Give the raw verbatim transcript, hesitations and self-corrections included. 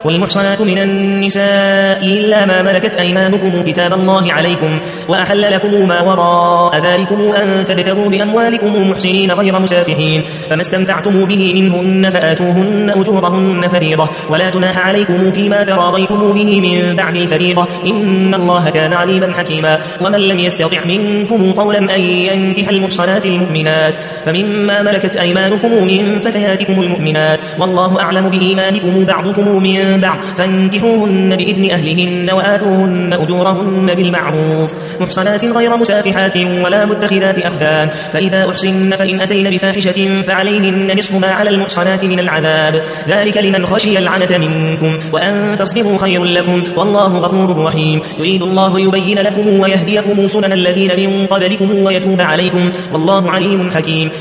والمحصنات من النساء إلا ما ملكت أيمانكم كتاب الله عليكم وأحل لكم ما وراء ذلكم أن تبتغوا بأموالكم محسنين غير مسافحين فما استمتعتم به منهن فآتوهن أجورهن فريضة ولا جناح عليكم فيما تراضيتم به من بعد الفريضة إن الله كان عليما حكيما ومن لم يستطع منكم طولا أن ينكح المحصنات المؤمنات فمما ملكت أيمانكم من فتياتكم المؤمنات والله أعلم بإيمانكم بعضكم من بعد فانكحوهن بإذن أهلهن وآتوهن أجورهن بالمعروف محصنات غير مسافحات ولا متخذات أخدان فإذا أحصن فإن أتين بفاحشة فعليهن نصف ما على المحصنات من العذاب ذلك لمن خشي العنة منكم وأن تصبروا خير لكم والله غفور رحيم يريد الله يبين لكم ويهديكم سنن الذين من قبلكم ويتوب عليكم والله عليم حكيم